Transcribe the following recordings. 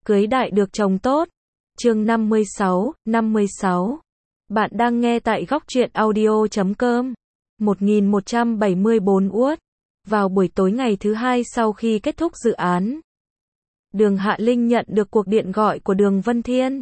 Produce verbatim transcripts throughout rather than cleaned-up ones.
cưới đại được chồng tốt. Chương năm mươi sáu, năm mươi sáu. Bạn đang nghe tại góc truyện audio chấm com. một nghìn một trăm bảy mươi bốn uất. Vào buổi tối ngày thứ hai sau khi kết thúc dự án, Đường Hạ Linh nhận được cuộc điện gọi của Đường Vân Thiên.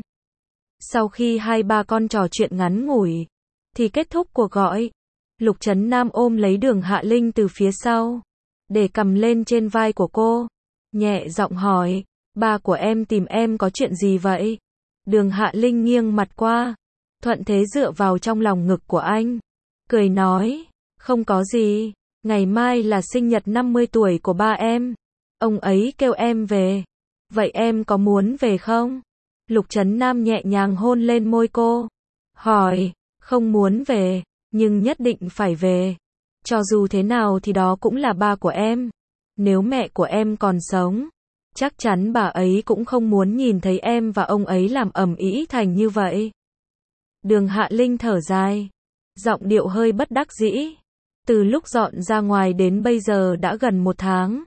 Sau khi hai ba con trò chuyện ngắn ngủi, thì kết thúc cuộc gọi. Lục Trấn Nam ôm lấy Đường Hạ Linh từ phía sau, để cầm lên trên vai của cô, nhẹ giọng hỏi, ba của em tìm em có chuyện gì vậy? Đường Hạ Linh nghiêng mặt qua, thuận thế dựa vào trong lòng ngực của anh, cười nói, không có gì, ngày mai là sinh nhật năm mươi tuổi của ba em, ông ấy kêu em về, vậy em có muốn về không? Lục Trấn Nam nhẹ nhàng hôn lên môi cô, hỏi, không muốn về, nhưng nhất định phải về, cho dù thế nào thì đó cũng là ba của em, nếu mẹ của em còn sống, chắc chắn bà ấy cũng không muốn nhìn thấy em và ông ấy làm ầm ĩ thành như vậy. Đường Hạ Linh thở dài, giọng điệu hơi bất đắc dĩ. Từ lúc dọn ra ngoài đến bây giờ đã gần một tháng.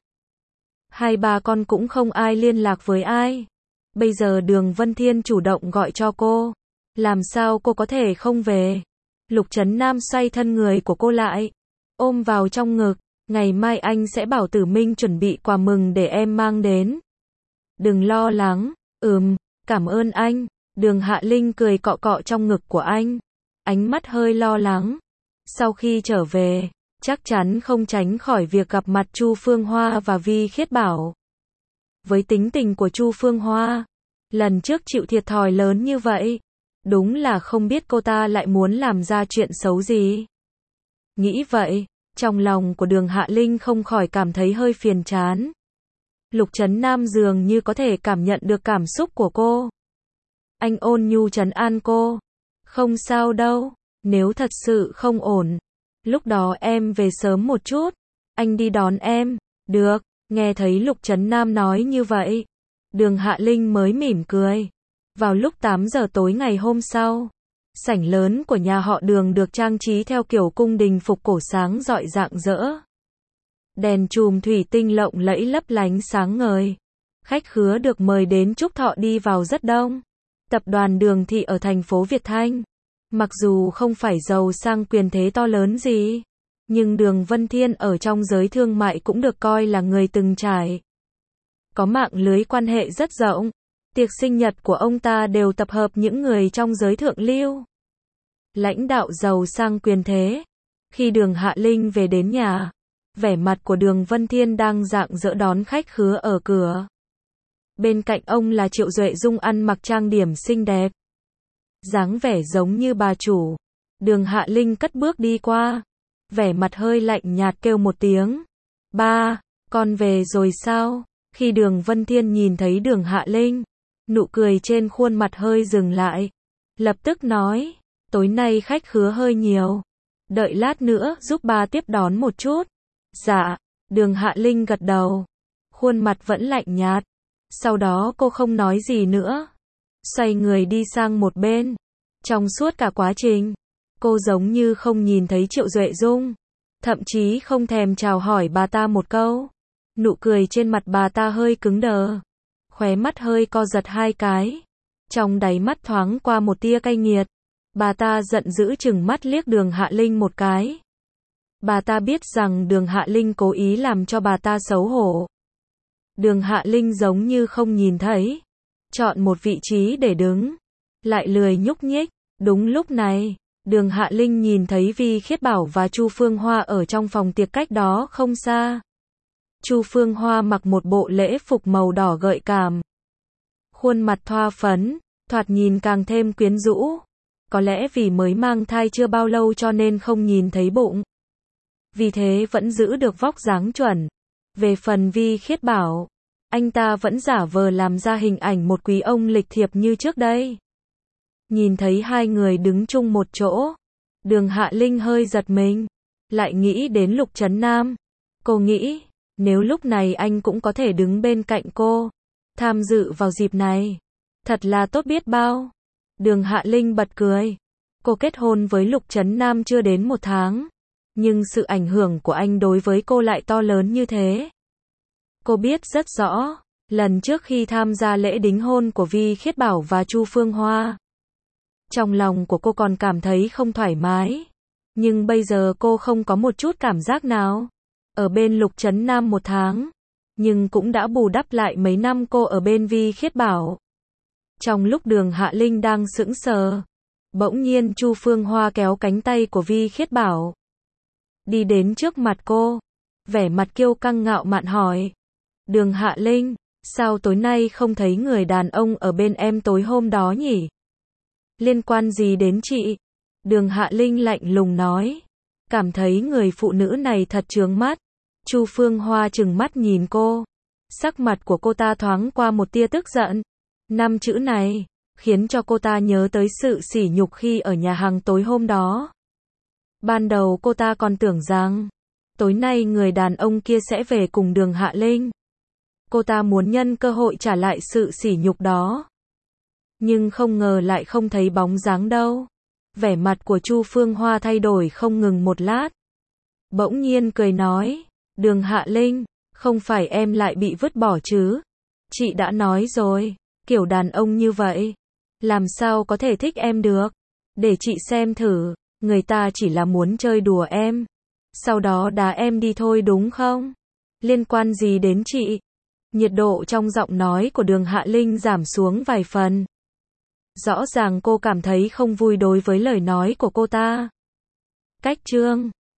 Hai ba con cũng không ai liên lạc với ai. Bây giờ Đường Vân Thiên chủ động gọi cho cô. Làm sao cô có thể không về? Lục Trấn Nam xoay thân người của cô lại, ôm vào trong ngực. Ngày mai anh sẽ bảo Tử Minh chuẩn bị quà mừng để em mang đến. Đừng lo lắng. Ừm, cảm ơn anh. Đường Hạ Linh cười cọ cọ trong ngực của anh, ánh mắt hơi lo lắng. Sau khi trở về, chắc chắn không tránh khỏi việc gặp mặt Chu Phương Hoa và Vi Khiết Bảo. Với tính tình của Chu Phương Hoa, lần trước chịu thiệt thòi lớn như vậy, đúng là không biết cô ta lại muốn làm ra chuyện xấu gì. Nghĩ vậy, trong lòng của Đường Hạ Linh không khỏi cảm thấy hơi phiền chán. Lục Trấn Nam dường như có thể cảm nhận được cảm xúc của cô. Anh ôn nhu trấn an cô, không sao đâu, nếu thật sự không ổn, lúc đó em về sớm một chút, anh đi đón em. Được. Nghe thấy Lục Trấn Nam nói như vậy, Đường Hạ Linh mới mỉm cười. Vào lúc tám giờ tối ngày hôm sau, sảnh lớn của nhà họ Đường được trang trí theo kiểu cung đình phục cổ sáng rọi rạng rỡ. Đèn chùm thủy tinh lộng lẫy lấp lánh sáng ngời. Khách khứa được mời đến chúc thọ đi vào rất đông. Tập đoàn Đường Thị ở thành phố Việt Thanh, mặc dù không phải giàu sang quyền thế to lớn gì, nhưng Đường Vân Thiên ở trong giới thương mại cũng được coi là người từng trải. Có mạng lưới quan hệ rất rộng, tiệc sinh nhật của ông ta đều tập hợp những người trong giới thượng lưu. Lãnh đạo giàu sang quyền thế. Khi Đường Hạ Linh về đến nhà, vẻ mặt của Đường Vân Thiên đang rạng rỡ đón khách khứa ở cửa. Bên cạnh ông là Triệu Duệ Dung ăn mặc trang điểm xinh đẹp, dáng vẻ giống như bà chủ. Đường Hạ Linh cất bước đi qua, vẻ mặt hơi lạnh nhạt kêu một tiếng, ba, con về rồi sao? Khi Đường Vân Thiên nhìn thấy Đường Hạ Linh, nụ cười trên khuôn mặt hơi dừng lại, lập tức nói, tối nay khách khứa hơi nhiều, đợi lát nữa giúp ba tiếp đón một chút. Dạ. Đường Hạ Linh gật đầu, khuôn mặt vẫn lạnh nhạt. Sau đó cô không nói gì nữa, xoay người đi sang một bên. Trong suốt cả quá trình, cô giống như không nhìn thấy Triệu Duệ Dung, thậm chí không thèm chào hỏi bà ta một câu. Nụ cười trên mặt bà ta hơi cứng đờ, khóe mắt hơi co giật hai cái, trong đáy mắt thoáng qua một tia cay nghiệt. Bà ta giận dữ chừng mắt liếc Đường Hạ Linh một cái. Bà ta biết rằng Đường Hạ Linh cố ý làm cho bà ta xấu hổ. Đường Hạ Linh giống như không nhìn thấy, chọn một vị trí để đứng, lại lười nhúc nhích. Đúng lúc này, Đường Hạ Linh nhìn thấy Vi Khiết Bảo và Chu Phương Hoa ở trong phòng tiệc cách đó không xa. Chu Phương Hoa mặc một bộ lễ phục màu đỏ gợi cảm, khuôn mặt thoa phấn, thoạt nhìn càng thêm quyến rũ. Có lẽ vì mới mang thai chưa bao lâu cho nên không nhìn thấy bụng, vì thế vẫn giữ được vóc dáng chuẩn. Về phần Vi Khiết Bảo, anh ta vẫn giả vờ làm ra hình ảnh một quý ông lịch thiệp như trước đây. Nhìn thấy hai người đứng chung một chỗ, Đường Hạ Linh hơi giật mình, lại nghĩ đến Lục Trấn Nam. Cô nghĩ, nếu lúc này anh cũng có thể đứng bên cạnh cô, tham dự vào dịp này, thật là tốt biết bao. Đường Hạ Linh bật cười. Cô kết hôn với Lục Trấn Nam chưa đến một tháng, nhưng sự ảnh hưởng của anh đối với cô lại to lớn như thế. Cô biết rất rõ, Lần trước khi tham gia lễ đính hôn của Vi Khiết Bảo và Chu Phương Hoa, trong lòng của cô còn cảm thấy không thoải mái. Nhưng bây giờ cô không có một chút cảm giác nào. Ở bên Lục Trấn Nam một tháng, nhưng cũng đã bù đắp lại mấy năm cô ở bên Vi Khiết Bảo. Trong lúc Đường Hạ Linh đang sững sờ, bỗng nhiên Chu Phương Hoa kéo cánh tay của Vi Khiết Bảo, đi đến trước mặt cô, vẻ mặt kiêu căng ngạo mạn hỏi: Đường Hạ Linh, sao tối nay không thấy người đàn ông ở bên em tối hôm đó nhỉ? Liên quan gì đến chị? Đường Hạ Linh lạnh lùng nói, cảm thấy người phụ nữ này thật chướng mắt. Chu Phương Hoa trừng mắt nhìn cô, sắc mặt của cô ta thoáng qua một tia tức giận. Năm chữ này khiến cho cô ta nhớ tới sự sỉ nhục khi ở nhà hàng tối hôm đó. Ban đầu cô ta còn tưởng rằng tối nay người đàn ông kia sẽ về cùng Đường Hạ Linh. Cô ta muốn nhân cơ hội trả lại sự sỉ nhục đó. Nhưng không ngờ lại không thấy bóng dáng đâu. Vẻ mặt của Chu Phương Hoa thay đổi không ngừng một lát. Bỗng nhiên cười nói, Đường Hạ Linh, không phải em lại bị vứt bỏ chứ? Chị đã nói rồi, kiểu đàn ông như vậy, làm sao có thể thích em được? Để chị xem thử, người ta chỉ là muốn chơi đùa em, sau đó đá em đi thôi đúng không? Liên quan gì đến chị? Nhiệt độ trong giọng nói của Đường Hạ Linh giảm xuống vài phần. Rõ ràng cô cảm thấy không vui đối với lời nói của cô ta. Cách chương